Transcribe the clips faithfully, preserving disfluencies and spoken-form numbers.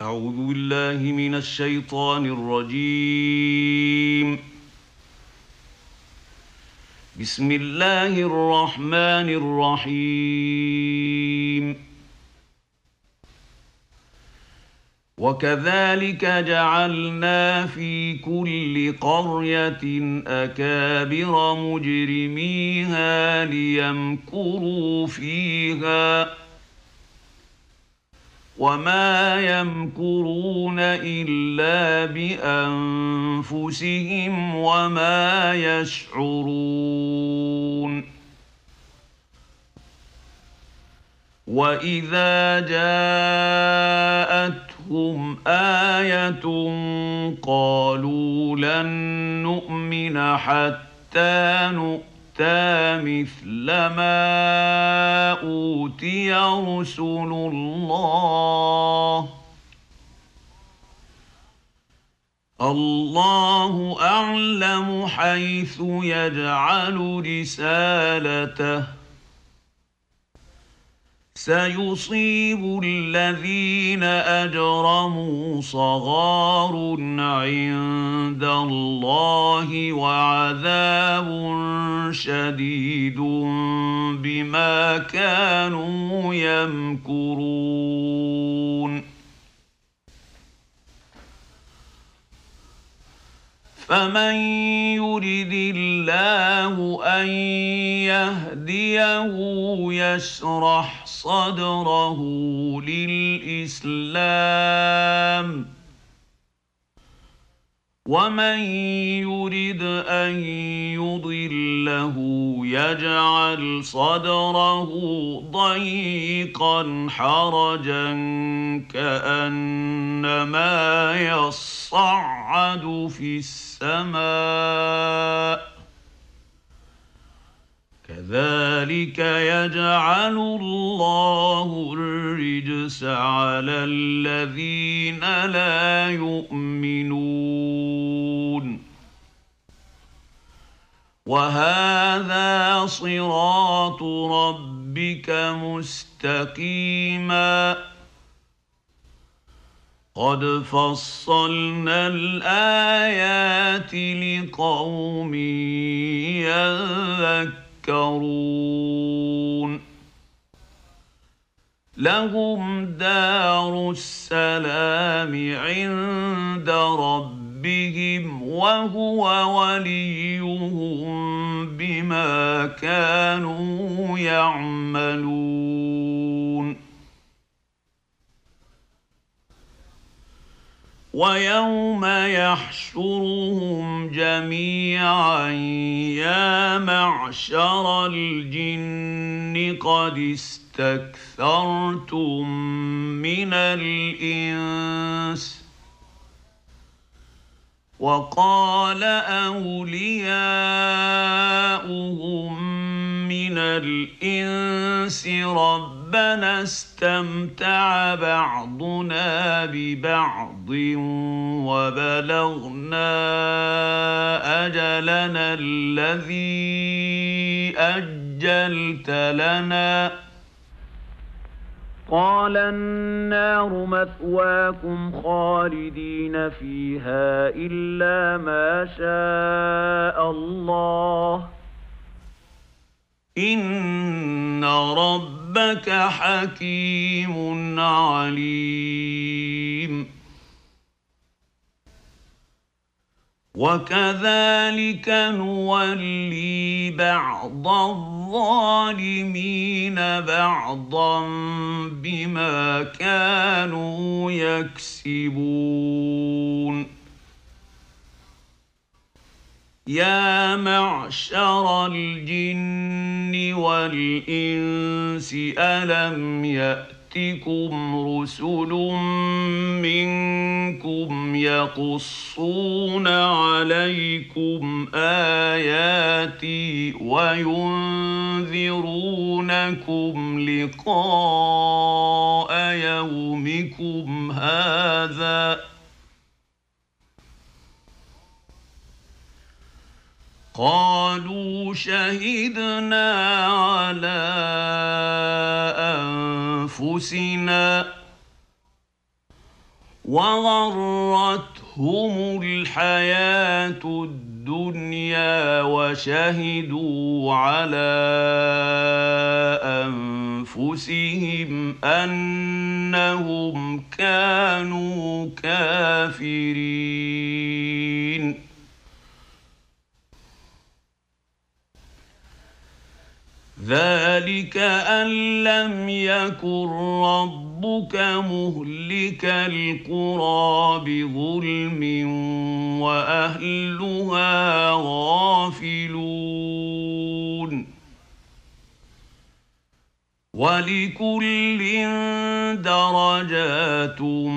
أعوذ بالله من الشيطان الرجيم. بسم الله الرحمن الرحيم. وكذلك جعلنا في كل قرية أكابر مجرميها ليمكروا فيها وما يمكرون إلا بأنفسهم وما يشعرون. وإذا جاءتهم آية قالوا لن نؤمن حتى نؤمن مثل ما أوتي رسل الله الله أعلم حيث يجعل رسالته سيصيب الذين أجرموا صغار عند الله وعذاب شديد بما كانوا يمكرون. فمن يرد الله أن يهديه يشرح صدره للإسلام ومن يرد أن يضله يجعل صدره ضيقا حرجا كأنما يصعد في السماء كذلك يجعل الله الرجس على الذين لا يؤمنون. وهذا صراط ربك مستقيما قد فصلنا الآيات لقوم يذكرون. لهم دار السلام عند ربهم وهو وليهم بما كانوا يعملون. ويوم يحشرهم جميعا يا معشر الجن قد استكثرتم من الإنس وقال أولياؤهم من الإنس ربنا استمتع بعضنا ببعض وبلغنا أجلنا الذي أجلت لنا قال النار مثواكم خالدين فيها إلا ما شاء الله إن ربك حكيم عليم. وكذلك نولي بعض الظالمين بعضا بما كانوا يكسبون. يا معشر الجن والإنس ألم يأتكم رسل منكم يقصون عليكم آياتي وينذرونكم لقاء يومكم هذا قالوا شهدنا على أنفسنا وغرتهم الحياة الدنيا وشهدوا على أنفسهم أنهم كانوا كافرين. ذلك أن لم يكن ربك مهلك القرى بظلم وأهلها غافلون. ولكل درجات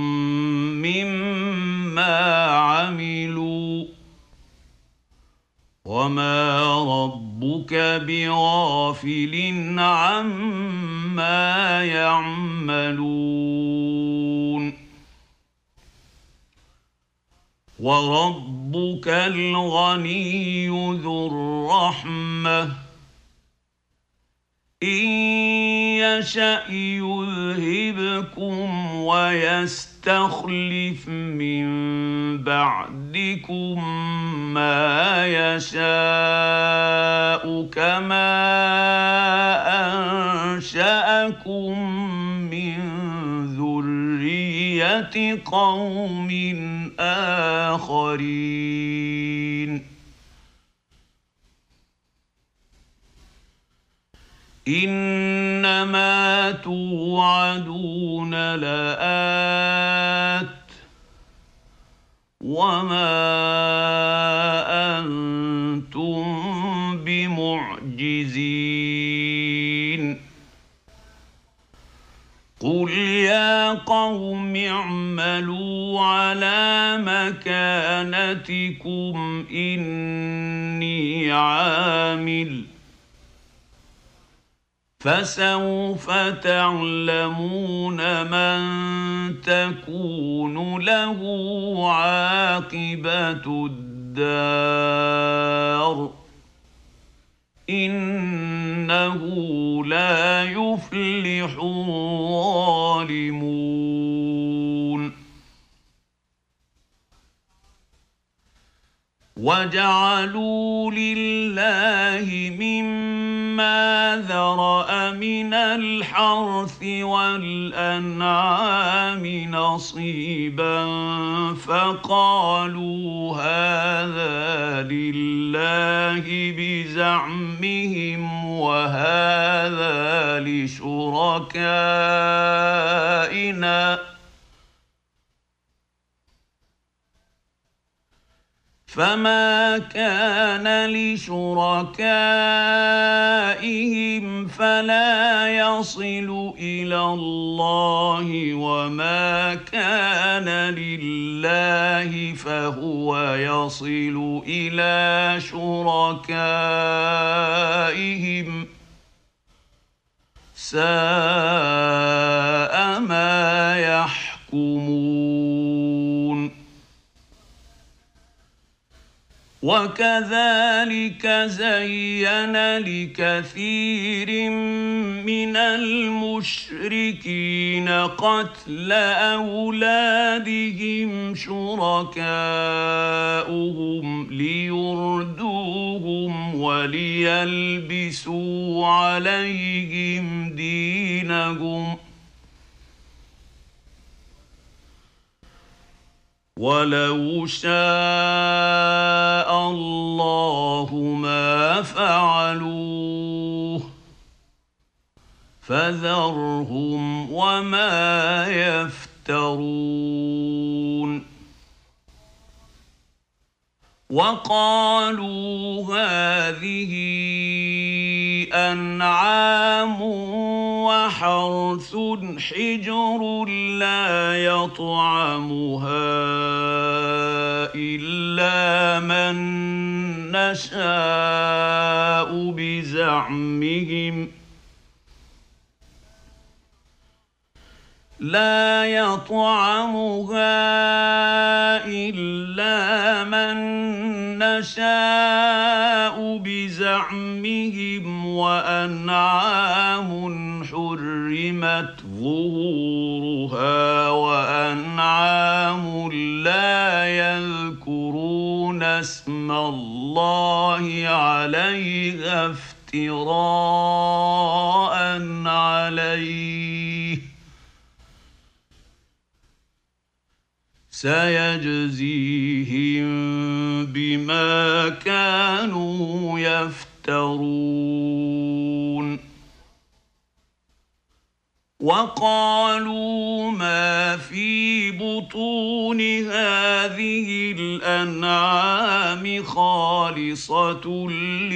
مما عملوا وما ربك بغافل عما يعملون. وربك الغني ذو الرحمة إن يشأ يذهبكم ويستخلف من بعدكم ما يشاء كما أنشأكم من ذرية قوم آخرين. إنما توعدون لآت وما أنتم بمعجزين. قل يا قوم اعملوا على مكانتكم إني عامل فسوف تعلمون من تكون له عاقبة الدار إنه لا يفلح الظالمون. وجعلوا لله مما ذرأ من الحرث والأنعام نصيبا فقالوا هذا لله بزعمهم وهذا لشركائنا فما كان لشركائهم فلا يصل إلى الله وما كان لله فهو يصل إلى شركائهم ساء ما يحكمون. وكذلك زين لكثير من المشركين قتل أولادهم شركاؤهم ليردوهم وليلبسوا عليهم دينهم ولو شاء الله ما فعلوه فذرهم وما يفترون. وقالوا هذه أنعام وحرث حجر لا يطعمها إلا من نشاء بزعمهم لا يطعمها إلا من نشاء بزعمهم وأنعام حرمت ظهورها وأنعام لا يذكرون اسم الله عليها افتراء عليه سيجزيهم بما كانوا يفترون وقالوا ما في بطون هذه الأنعام خالصة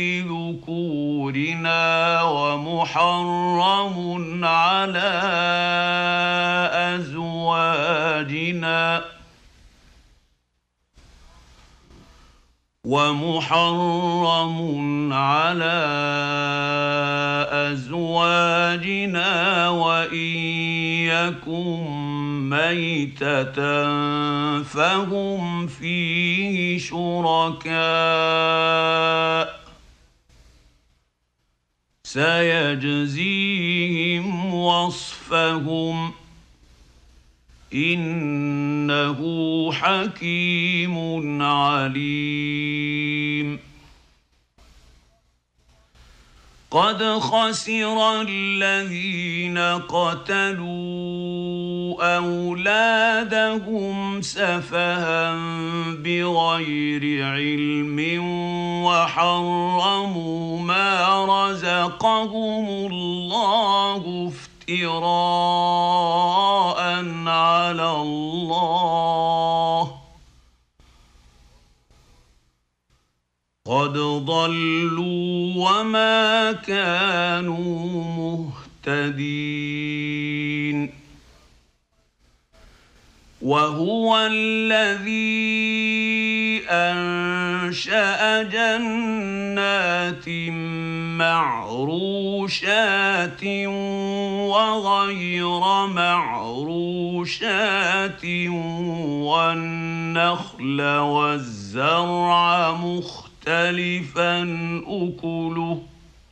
لذكورنا ومحرم على أزواجنا ومحرم على أزواجنا وإن يكن ميتة فهم فيه شركاء سيجزيهم وصفهم إنه حكيم عليم قد خسر الذين قتلوا أولادهم سفها بغير علم وحرموا ما رزقهم الله افتراء على الله قد ضلوا وما كانوا مهتدين وهو الذي أنشأ جنات معروشات وغير معروشات والنخل والزرع مختلفا أكله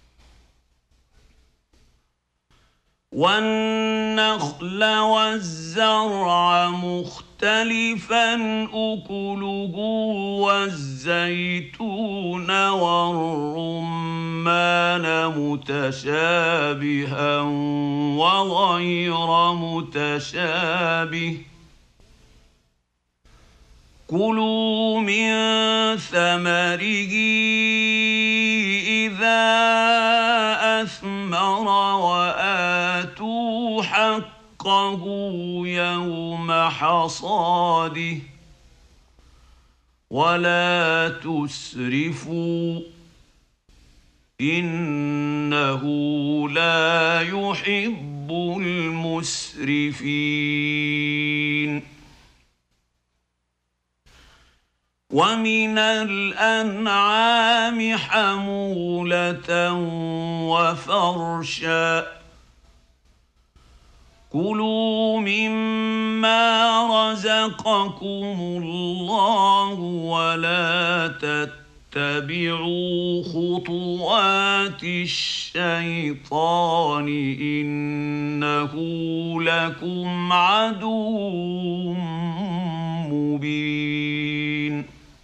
والنخل والزرع مختلفا أكله والزيتون والرمان متشابها وغير متشابه كلوا من ثمره إذا أثمر وآتوا حقه يوم حصاده ولا تسرفوا إنه لا يحب المسرفين ومن الأنعام حمولة وفرشا كلوا مما رزقكم الله ولا تتبعوا خطوات الشيطان إنه لكم عدو مبين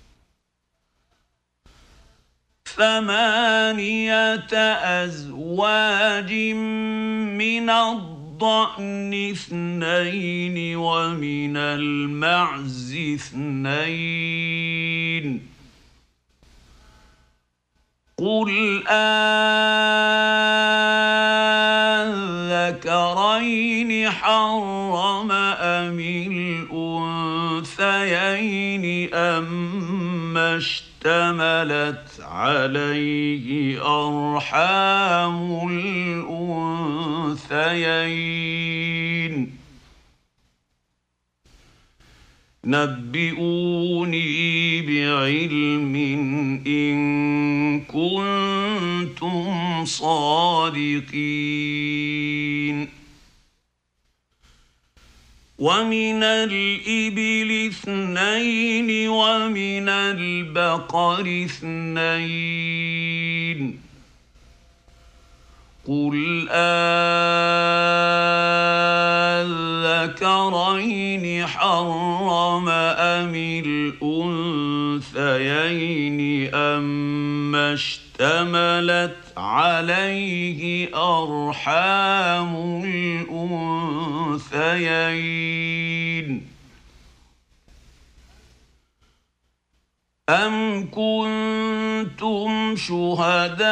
ثمانية أزواج من الضأن اثنين ومن المعز اثنين قل أذكرين حرم أم الأنثيين أما اشتملت عليه أرحام الأنثيين نبئوني بعلم إن كنتم صادقين ومن الإبل اثنين ومن البقر اثنين قل أذكرين حرم أم الأنثيين أما اشتملت عليه أرحام الأنثيين أم كنتم شهداء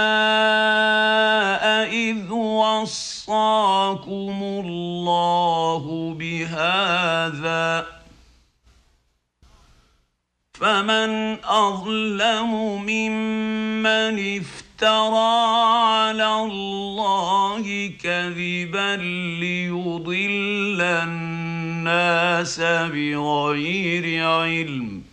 إذ وصاكم الله بهذا فمن أظلم ممن افترى على الله كذبا ليضل الناس بغير علم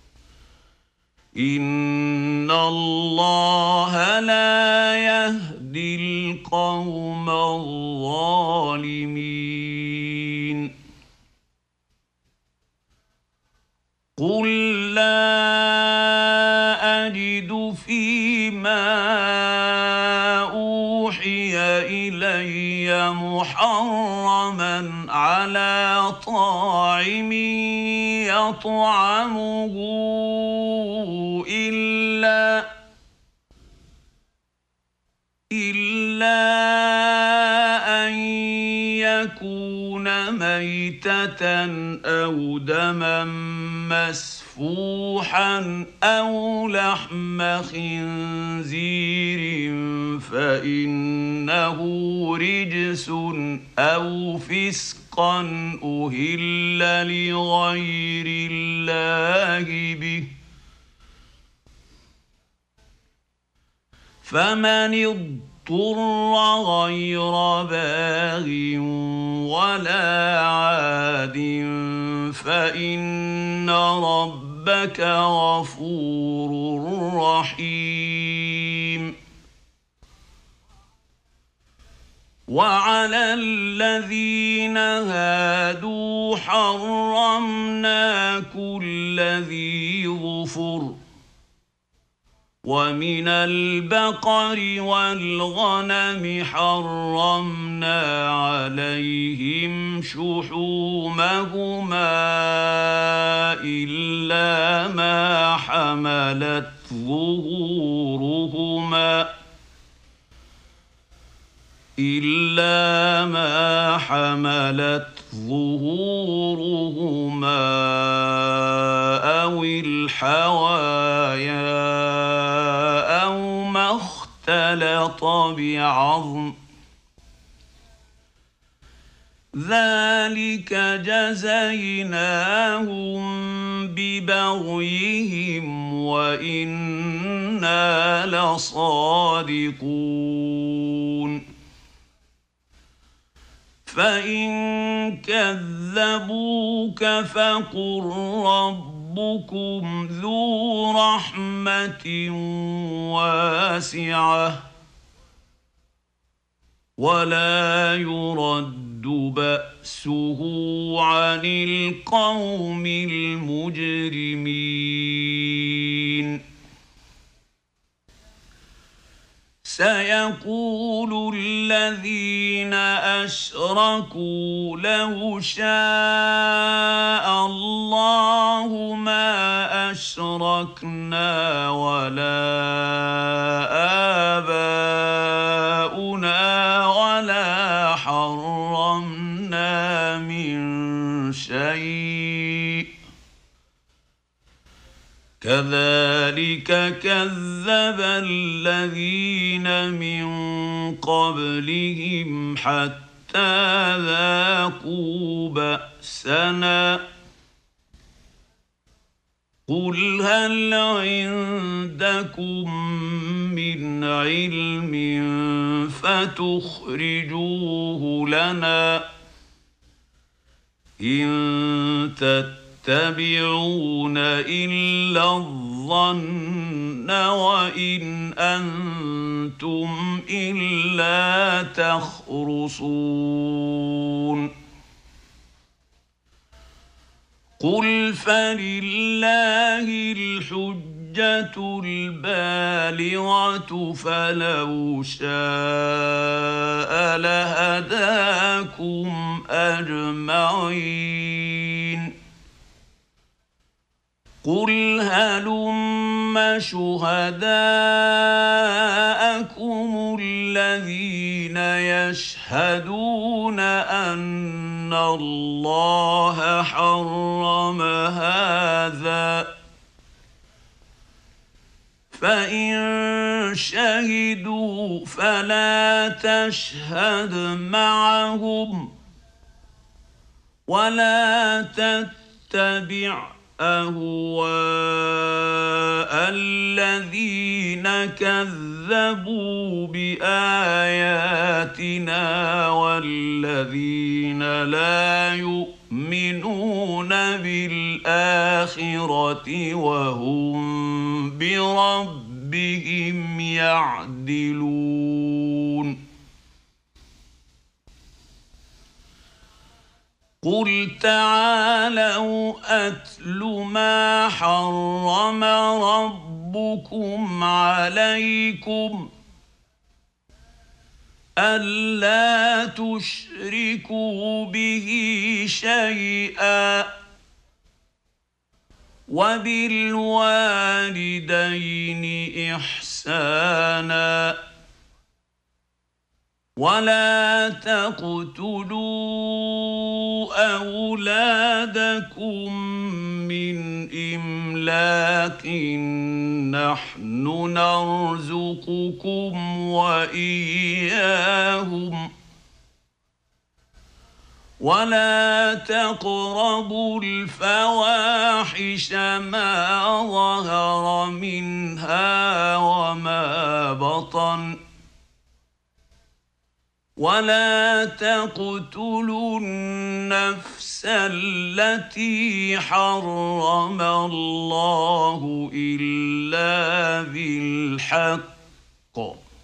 إن الله لا يهدي القوم الظالمين قل لا أجد فيما أوحي إلي محرما على طاعم يطعمه إلا إلا أن يكون ميتة أو دما مسفوحا أو لحم خنزير فإنه رجس أو فسقا أهل لغير الله به فمن اضطر غير باغ ولا عاد فإن ربك غفور رحيم وعلى الذين هادوا حرمنا كل ذي ظفر ومن البقر والغنم حرمنا عليهم شحومهما إلا ما حملت ظهورهما إلا ما حملت ظهورهما أو الحوايا أو ما اختلط بعظم ذلك جزيناهم ببغيهم وإنا لصادقون فإن كذبوك فقل ربكم ذو رحمة واسعة ولا يرد بأسه عن القوم المجرمين سيقول الذين أشركوا لو شاء الله ما أشركنا ولا آباؤنا ولا حرمنا من شيء كذلك كذب الذين من قبلهم حتى ذاقوا بأسنا قل هل عندكم من علم فتخرجوه لنا إن تتبعون إلا الظن وإن أنتم إلا تخرصون قل فلله الحجة الحجة البالغة فلو شاء لهداكم أجمعين قل هلم شهداءكم الذين يشهدون أن الله حرم هذا فإن شهدوا فلا تشهد معهم ولا تتبع أهواء الذين كذبوا بآياتنا والذين لا يؤمنون بالآخرة وهم بربهم يعدلون قل تعالوا أتل ما حرم ربكم عليكم ألا تشركوا به شيئا وبالوالدين إحسانا ولا تقتلوا أولادكم من إملاق نحن نرزقكم وإياهم ولا تقربوا الفواحش ما ظهر منها وما بطن ولا تقتلوا النفس التي حرم الله إلا بالحق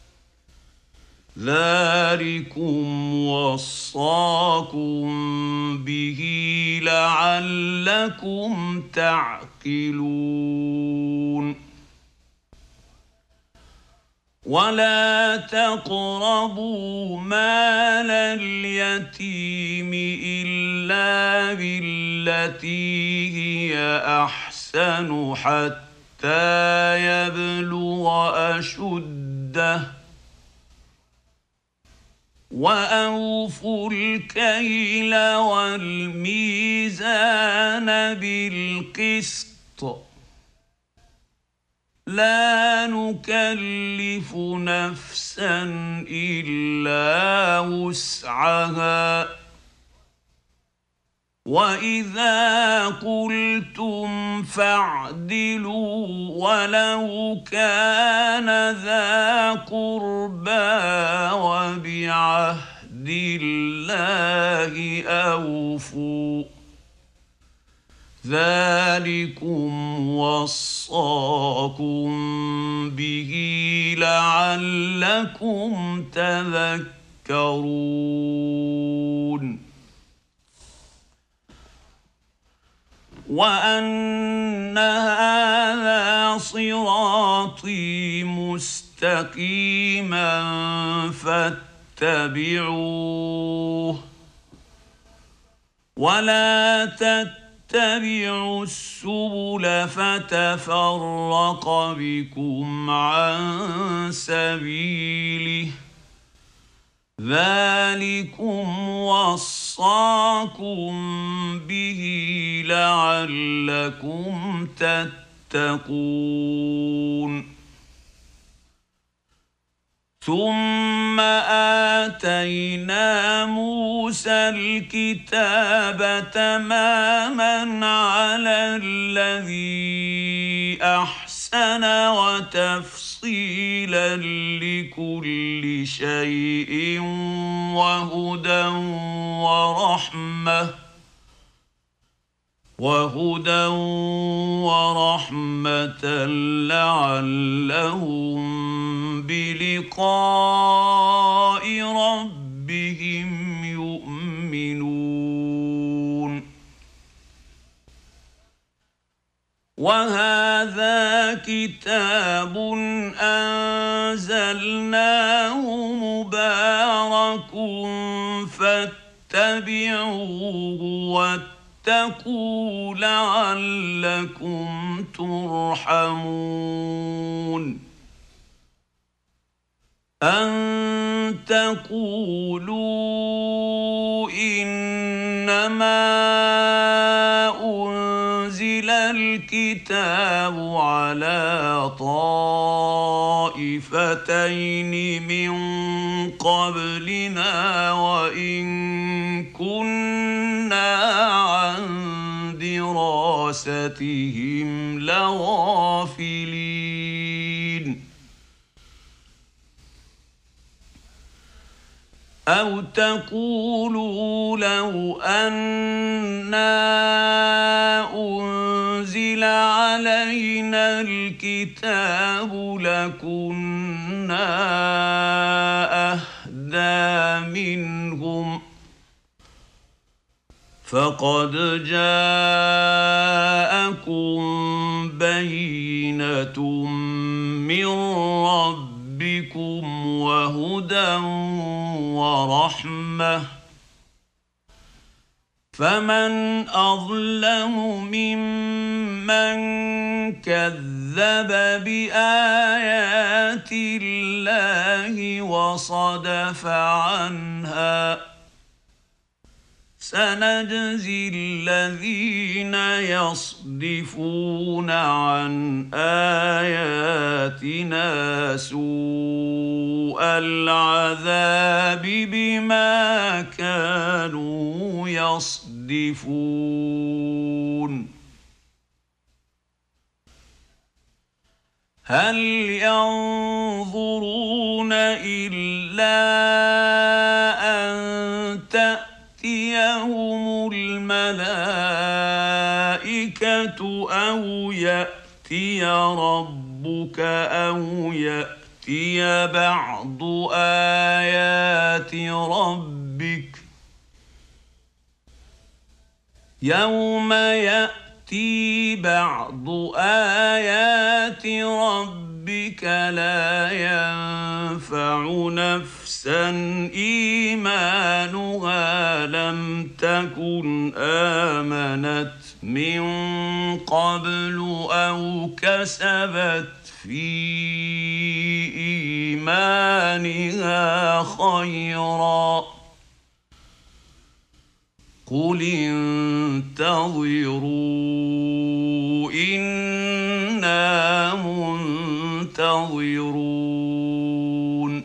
ذلكم وصاكم به لعلكم تعقلون ولا تقربوا مال اليتيم إلا بالتي هي أحسن حتى يبلغ أشده وأوفوا الكيل والميزان بالقسط لا نكلف نفسا إلا وسعها وإذا قلتم فاعدلوا ولو كان ذا قربى وبعهد الله أوفوا ذلكم وصاكم به لعلكم تذكرون وأن هذا صراطي مستقيما فاتبعوه ولا تتبعوا السبل فتفرق بكم عن سبيله ذلكم وصاكم به لعلكم تتقون ثم آتينا موسى الكتاب تماما على الذي أحسن وتفصيلا لكل شيء وهدى ورحمة وهدى ورحمة لعلهم بلقاء ربهم يؤمنون وهذا كتاب أنزلناه مبارك فاتبعوه واتقوا لعلكم ترحمون أن تقولوا إنما أنزل الكتاب على طائفتين من قبلنا وإن كنا عن دراستهم لغافلين أو تقولوا لو أنا أنزل علينا الكتاب لكنا أهدى منهم فقد جاءكم بينة من ربكم وهدى ورحمة فمن أظلم ممن كذب بآيات الله وصدف عنها سنجزي الذين يصدفون عن آياتنا سوء العذاب بما كانوا يصدفون هل ينظرون إلا أن تأتيهم الملائكة أو يأتي ربك أو يأتي بعض آيات ربك يوم يأتي بعض آيات ربك لا ينفع نفسا إيمانها لم تكن آمنت من قبل أو كسبت في إيمانها خيرا قل انتظروا إنا منتظرون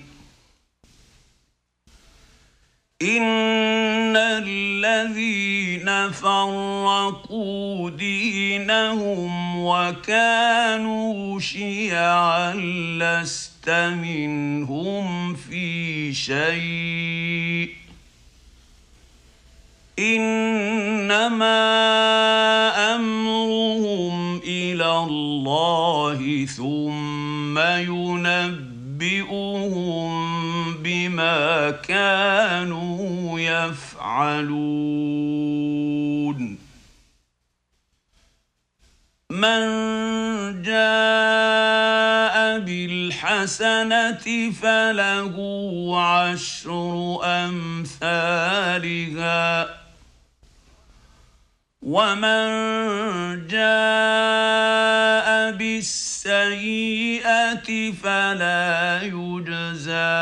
إن الذين فرقوا دينهم وكانوا شيعا لست منهم في شيء إنما أمرهم إلى الله ثم ينبئهم بما كانوا يفعلون من جاء بالحسنة فله عشر أمثالها ومن جاء بالسيئة فلا يجزى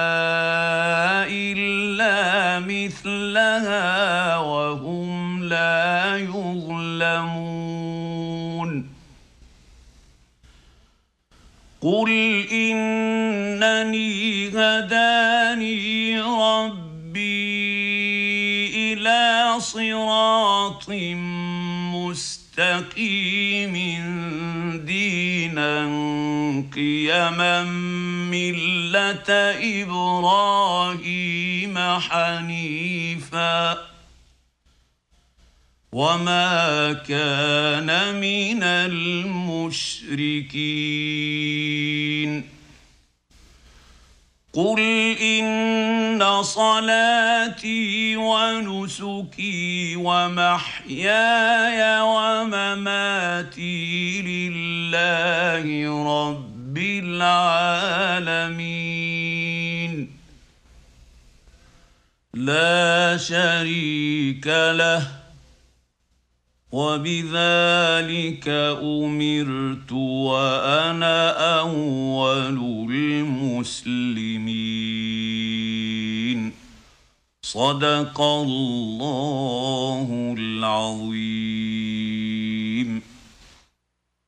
إلا مثلها وهم لا يظلمون قل إنني هداني ربي إلى صراط مستقيم دينا قيما ملة إبراهيم حنيفا وما كان من المشركين قل إن صلاتي ونسكي ومحياي ومماتي ونسكي لله رب العالمين لا شريك له وبذلك أمرت وأنا أول المسلمين صدق الله العظيم.